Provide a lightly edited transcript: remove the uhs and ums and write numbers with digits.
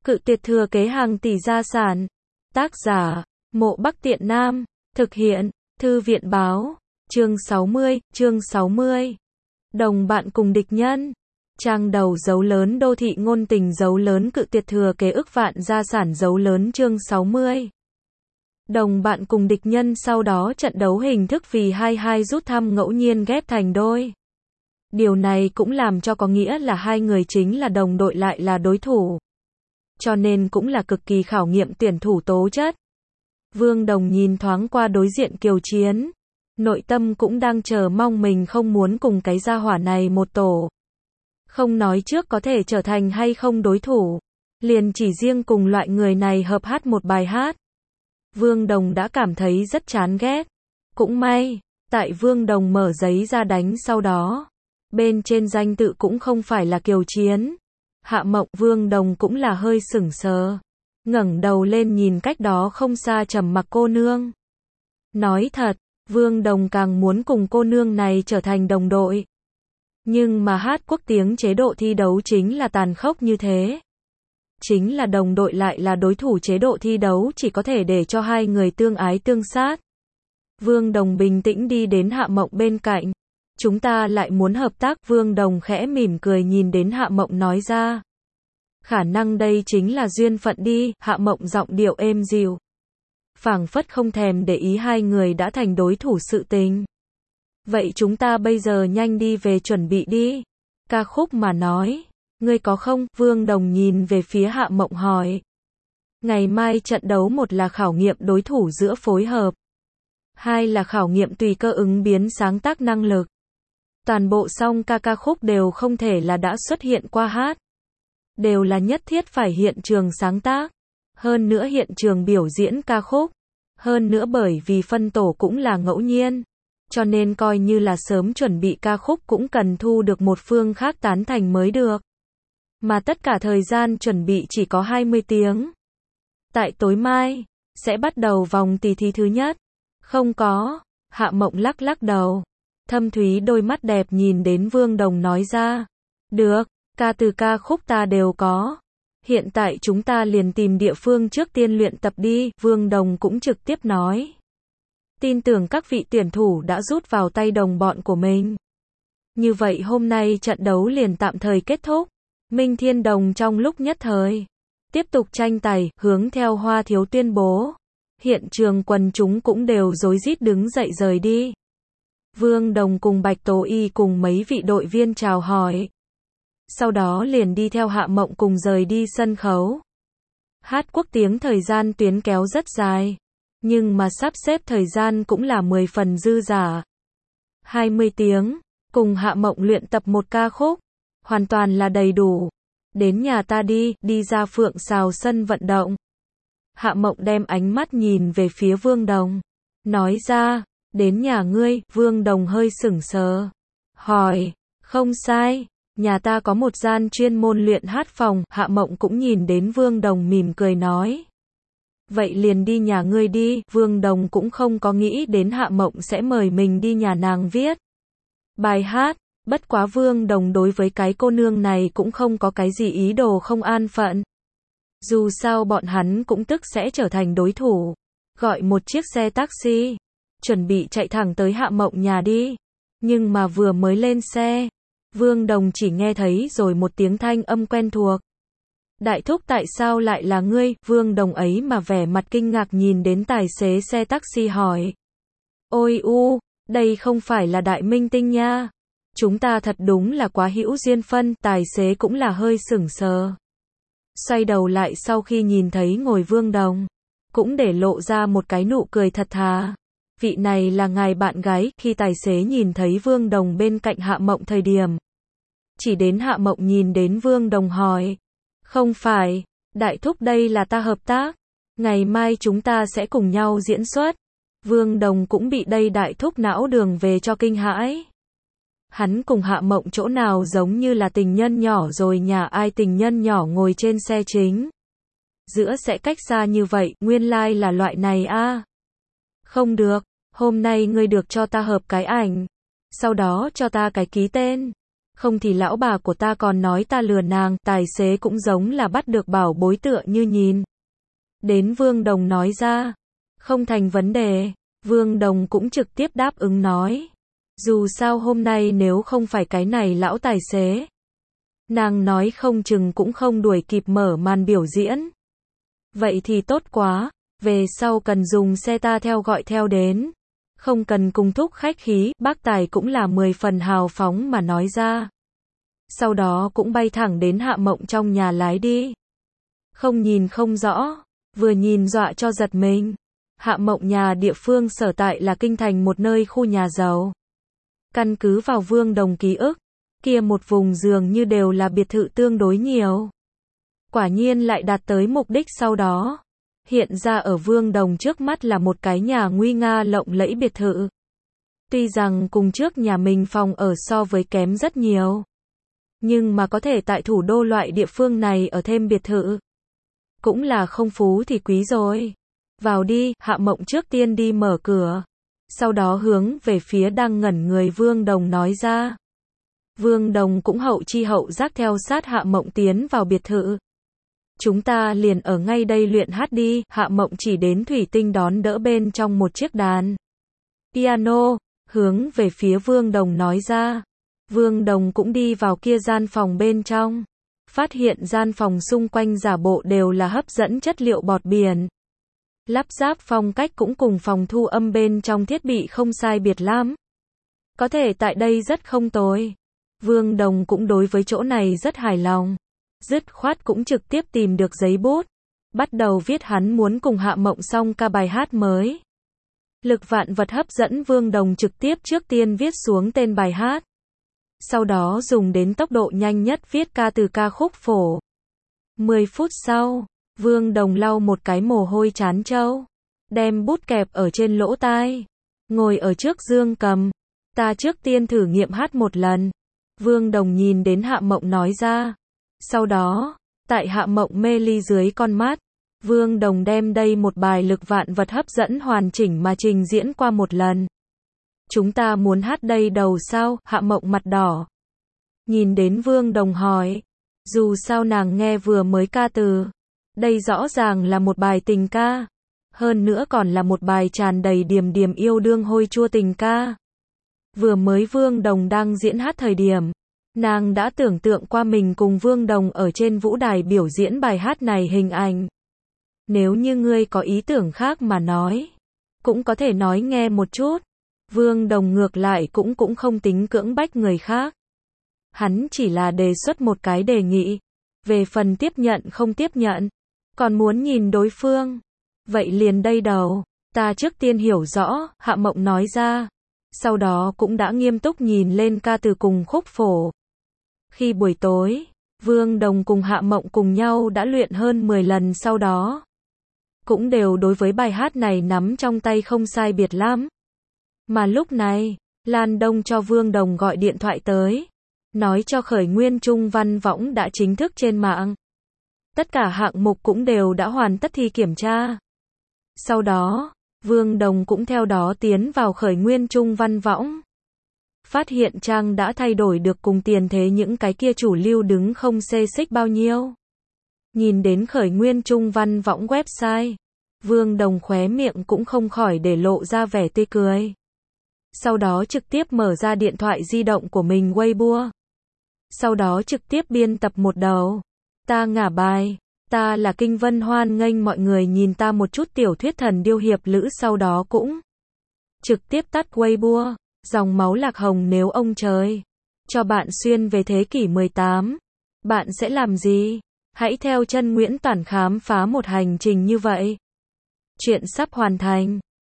Cự tuyệt thừa kế hàng tỷ gia sản. Tác giả, Mộ Bắc Tiện Nam. Thực hiện, Thư viện báo. Chương 60. Đồng bạn cùng địch nhân. Trang đầu dấu lớn đô thị ngôn tình dấu lớn cự tuyệt thừa kế ức vạn gia sản dấu lớn chương 60. Đồng bạn cùng địch nhân sau đó trận đấu hình thức vì 22 rút thăm ngẫu nhiên ghép thành đôi. Điều này cũng làm cho có nghĩa là hai người chính là đồng đội lại là đối thủ. Cho nên cũng là cực kỳ khảo nghiệm tuyển thủ tố chất. Vương Đồng nhìn thoáng qua đối diện Kiều Chiến. Nội tâm cũng đang chờ mong mình không muốn cùng cái gia hỏa này một tổ. Không nói trước có thể trở thành hay không đối thủ. Liền chỉ riêng cùng loại người này hợp hát một bài hát. Vương Đồng đã cảm thấy rất chán ghét. Cũng may, tại Vương Đồng mở giấy ra đánh sau đó. Bên trên danh tự cũng không phải là Kiều Chiến. Hạ Mộng. Vương Đồng cũng là hơi sửng sờ. Ngẩng đầu lên nhìn cách đó không xa trầm mặc cô nương. Nói thật, Vương Đồng càng muốn cùng cô nương này trở thành đồng đội. Nhưng mà hát quốc tiếng chế độ thi đấu chính là tàn khốc như thế. Chính là đồng đội lại là đối thủ chế độ thi đấu chỉ có thể để cho hai người tương ái tương sát. Vương Đồng bình tĩnh đi đến Hạ Mộng bên cạnh. Chúng ta lại muốn hợp tác. Vương Đồng khẽ mỉm cười nhìn đến Hạ Mộng nói ra. Khả năng đây chính là duyên phận đi. Hạ Mộng giọng điệu êm dịu. Phảng phất không thèm để ý hai người đã thành đối thủ sự tình. Vậy chúng ta bây giờ nhanh đi về chuẩn bị đi. Ca khúc mà nói. Ngươi có không? Vương Đồng nhìn về phía Hạ Mộng hỏi. Ngày mai trận đấu một là khảo nghiệm đối thủ giữa phối hợp. Hai là khảo nghiệm tùy cơ ứng biến sáng tác năng lực. Toàn bộ song ca khúc đều không thể là đã xuất hiện qua hát. Đều là nhất thiết phải hiện trường sáng tác. Hơn nữa hiện trường biểu diễn ca khúc. Hơn nữa bởi vì phân tổ cũng là ngẫu nhiên. Cho nên coi như là sớm chuẩn bị ca khúc cũng cần thu được một phương khác tán thành mới được. Mà tất cả thời gian chuẩn bị chỉ có 20 tiếng. Tại tối mai, sẽ bắt đầu vòng tỷ thí thứ nhất. Không có. Hạ Mộng lắc đầu. Thâm thúy đôi mắt đẹp nhìn đến Vương Đồng nói ra. Được, ca từ ca khúc ta đều có. Hiện tại chúng ta liền tìm địa phương trước tiên luyện tập đi. Vương Đồng cũng trực tiếp nói. Tin tưởng các vị tuyển thủ đã rút vào tay đồng bọn của mình. Như vậy hôm nay trận đấu liền tạm thời kết thúc. Minh Thiên Đồng trong lúc nhất thời. Tiếp tục tranh tài, hướng theo Hoa Thiếu tuyên bố. Hiện trường quần chúng cũng đều rối rít đứng dậy rời đi. Vương Đồng cùng Bạch Tố Y cùng mấy vị đội viên chào hỏi. Sau đó liền đi theo Hạ Mộng cùng rời đi sân khấu. Hát quốc tiếng thời gian tuyến kéo rất dài. Nhưng mà sắp xếp thời gian cũng là 10 phần dư dả. 20 tiếng, cùng Hạ Mộng luyện tập một ca khúc. Hoàn toàn là đầy đủ. Đến nhà ta đi, đi ra Phượng Sào sân vận động. Hạ Mộng đem ánh mắt nhìn về phía Vương Đồng. Nói ra, đến nhà ngươi. Vương Đồng hơi sửng sờ. Hỏi, không sai, nhà ta có một gian chuyên môn luyện hát phòng. Hạ Mộng cũng nhìn đến Vương Đồng mỉm cười nói. Vậy liền đi nhà ngươi đi. Vương Đồng cũng không có nghĩ đến Hạ Mộng sẽ mời mình đi nhà nàng viết bài hát. Bất quá Vương Đồng đối với cái cô nương này cũng không có cái gì ý đồ không an phận. Dù sao bọn hắn cũng tức sẽ trở thành đối thủ. Gọi một chiếc xe taxi. Chuẩn bị chạy thẳng tới Hạ Mộng nhà đi. Nhưng mà vừa mới lên xe. Vương Đồng chỉ nghe thấy rồi một tiếng thanh âm quen thuộc. Đại thúc tại sao lại là ngươi? Vương Đồng ấy mà vẻ mặt kinh ngạc nhìn đến tài xế xe taxi hỏi. Ôi đây không phải là Đại Minh Tinh nha. Chúng ta thật đúng là quá hữu duyên phân. Tài xế cũng là hơi sửng sờ. Xoay đầu lại sau khi nhìn thấy ngồi Vương Đồng. Cũng để lộ ra một cái nụ cười thật thà. Vị này là ngài bạn gái. Khi tài xế nhìn thấy Vương Đồng bên cạnh Hạ Mộng thời điểm. Chỉ đến Hạ Mộng nhìn đến Vương Đồng hỏi. Không phải, đại thúc đây là ta hợp tác. Ngày mai chúng ta sẽ cùng nhau diễn xuất. Vương Đồng cũng bị đây đại thúc não đường về cho kinh hãi. Hắn cùng Hạ Mộng chỗ nào giống như là tình nhân nhỏ rồi nhà ai tình nhân nhỏ ngồi trên xe chính. Giữa sẽ cách xa như vậy, nguyên lai là loại này a. Không được, hôm nay ngươi được cho ta hợp cái ảnh. Sau đó cho ta cái ký tên. Không thì lão bà của ta còn nói ta lừa nàng, tài xế cũng giống là bắt được bảo bối tựa như nhìn. Đến Vương Đồng nói ra. Không thành vấn đề. Vương Đồng cũng trực tiếp đáp ứng nói. Dù sao hôm nay nếu không phải cái này lão tài xế, nàng nói không chừng cũng không đuổi kịp mở màn biểu diễn. Vậy thì tốt quá, về sau cần dùng xe ta theo gọi theo đến. Không cần cùng thúc khách khí, bác tài cũng là 10 phần hào phóng mà nói ra. Sau đó cũng bay thẳng đến Hạ Mộng trong nhà lái đi. Không nhìn không rõ, vừa nhìn dọa cho giật mình. Hạ Mộng nhà địa phương sở tại là kinh thành một nơi khu nhà giàu. Căn cứ vào Vương Đồng ký ức, kia một vùng dường như đều là biệt thự tương đối nhiều. Quả nhiên lại đạt tới mục đích sau đó. Hiện ra ở Vương Đồng trước mắt là một cái nhà nguy nga lộng lẫy biệt thự. Tuy rằng cùng trước nhà mình phòng ở so với kém rất nhiều, nhưng mà có thể tại thủ đô loại địa phương này ở thêm biệt thự, cũng là không phú thì quý rồi. Vào đi, Hạ Mộng trước tiên đi mở cửa. Sau đó hướng về phía đang ngẩn người Vương Đồng nói ra. Vương Đồng cũng hậu chi hậu giác theo sát Hạ Mộng tiến vào biệt thự. Chúng ta liền ở ngay đây luyện hát đi. Hạ Mộng chỉ đến thủy tinh đón đỡ bên trong một chiếc đàn piano, hướng về phía Vương Đồng nói ra. Vương Đồng cũng đi vào kia gian phòng bên trong. Phát hiện gian phòng xung quanh giả bộ đều là hấp dẫn chất liệu bọt biển. Lắp ráp phong cách cũng cùng phòng thu âm bên trong thiết bị không sai biệt lắm. Có thể tại đây rất không tồi. Vương Đồng cũng đối với chỗ này rất hài lòng. Dứt khoát cũng trực tiếp tìm được giấy bút. Bắt đầu viết hắn muốn cùng Hạ Mộng song ca bài hát mới. Lực vạn vật hấp dẫn Vương Đồng trực tiếp trước tiên viết xuống tên bài hát. Sau đó dùng đến tốc độ nhanh nhất viết ca từ ca khúc phổ. 10 phút sau, Vương Đồng lau một cái mồ hôi chán trâu. Đem bút kẹp ở trên lỗ tai. Ngồi ở trước dương cầm. Ta trước tiên thử nghiệm hát một lần. Vương Đồng nhìn đến Hạ Mộng nói ra. Sau đó, tại Hạ Mộng mê ly dưới con mắt, Vương Đồng đem đây một bài lực vạn vật hấp dẫn hoàn chỉnh mà trình diễn qua một lần. Chúng ta muốn hát đây đầu sao? Hạ Mộng mặt đỏ. Nhìn đến Vương Đồng hỏi. Dù sao nàng nghe vừa mới ca từ. Đây rõ ràng là một bài tình ca. Hơn nữa còn là một bài tràn đầy điềm điềm yêu đương hôi chua tình ca. Vừa mới Vương Đồng đang diễn hát thời điểm, nàng đã tưởng tượng qua mình cùng Vương Đồng ở trên vũ đài biểu diễn bài hát này hình ảnh. Nếu như ngươi có ý tưởng khác mà nói, cũng có thể nói nghe một chút. Vương Đồng ngược lại cũng không tính cưỡng bách người khác. Hắn chỉ là đề xuất một cái đề nghị. Về phần tiếp nhận không tiếp nhận, còn muốn nhìn đối phương. Vậy liền đây đầu, ta trước tiên hiểu rõ, Hạ Mộng nói ra. Sau đó cũng đã nghiêm túc nhìn lên ca từ cùng khúc phổ. Khi buổi tối, Vương Đồng cùng Hạ Mộng cùng nhau đã luyện hơn 10 lần sau đó. Cũng đều đối với bài hát này nắm trong tay không sai biệt lắm. Mà lúc này, Lan Đông cho Vương Đồng gọi điện thoại tới. Nói cho khởi nguyên Trung Văn Võng đã chính thức trên mạng. Tất cả hạng mục cũng đều đã hoàn tất thi kiểm tra. Sau đó, Vương Đồng cũng theo đó tiến vào khởi nguyên Trung Văn Võng. Phát hiện trang đã thay đổi được cùng tiền thế những cái kia chủ lưu đứng không xê xích bao nhiêu. Nhìn đến khởi nguyên Trung Văn Võng website, Vương Đồng khóe miệng cũng không khỏi để lộ ra vẻ tươi cười. Sau đó trực tiếp mở ra điện thoại di động của mình Weibo. Sau đó trực tiếp biên tập một đầu. Ta ngả bài. Ta là Kinh Vân hoan nghênh mọi người nhìn ta một chút tiểu thuyết thần điêu hiệp lữ, sau đó cũng trực tiếp tắt Weibo. Dòng máu lạc hồng nếu ông trời cho bạn xuyên về thế kỷ 18, bạn sẽ làm gì? Hãy theo chân Nguyễn Toản khám phá một hành trình như vậy. Chuyện sắp hoàn thành.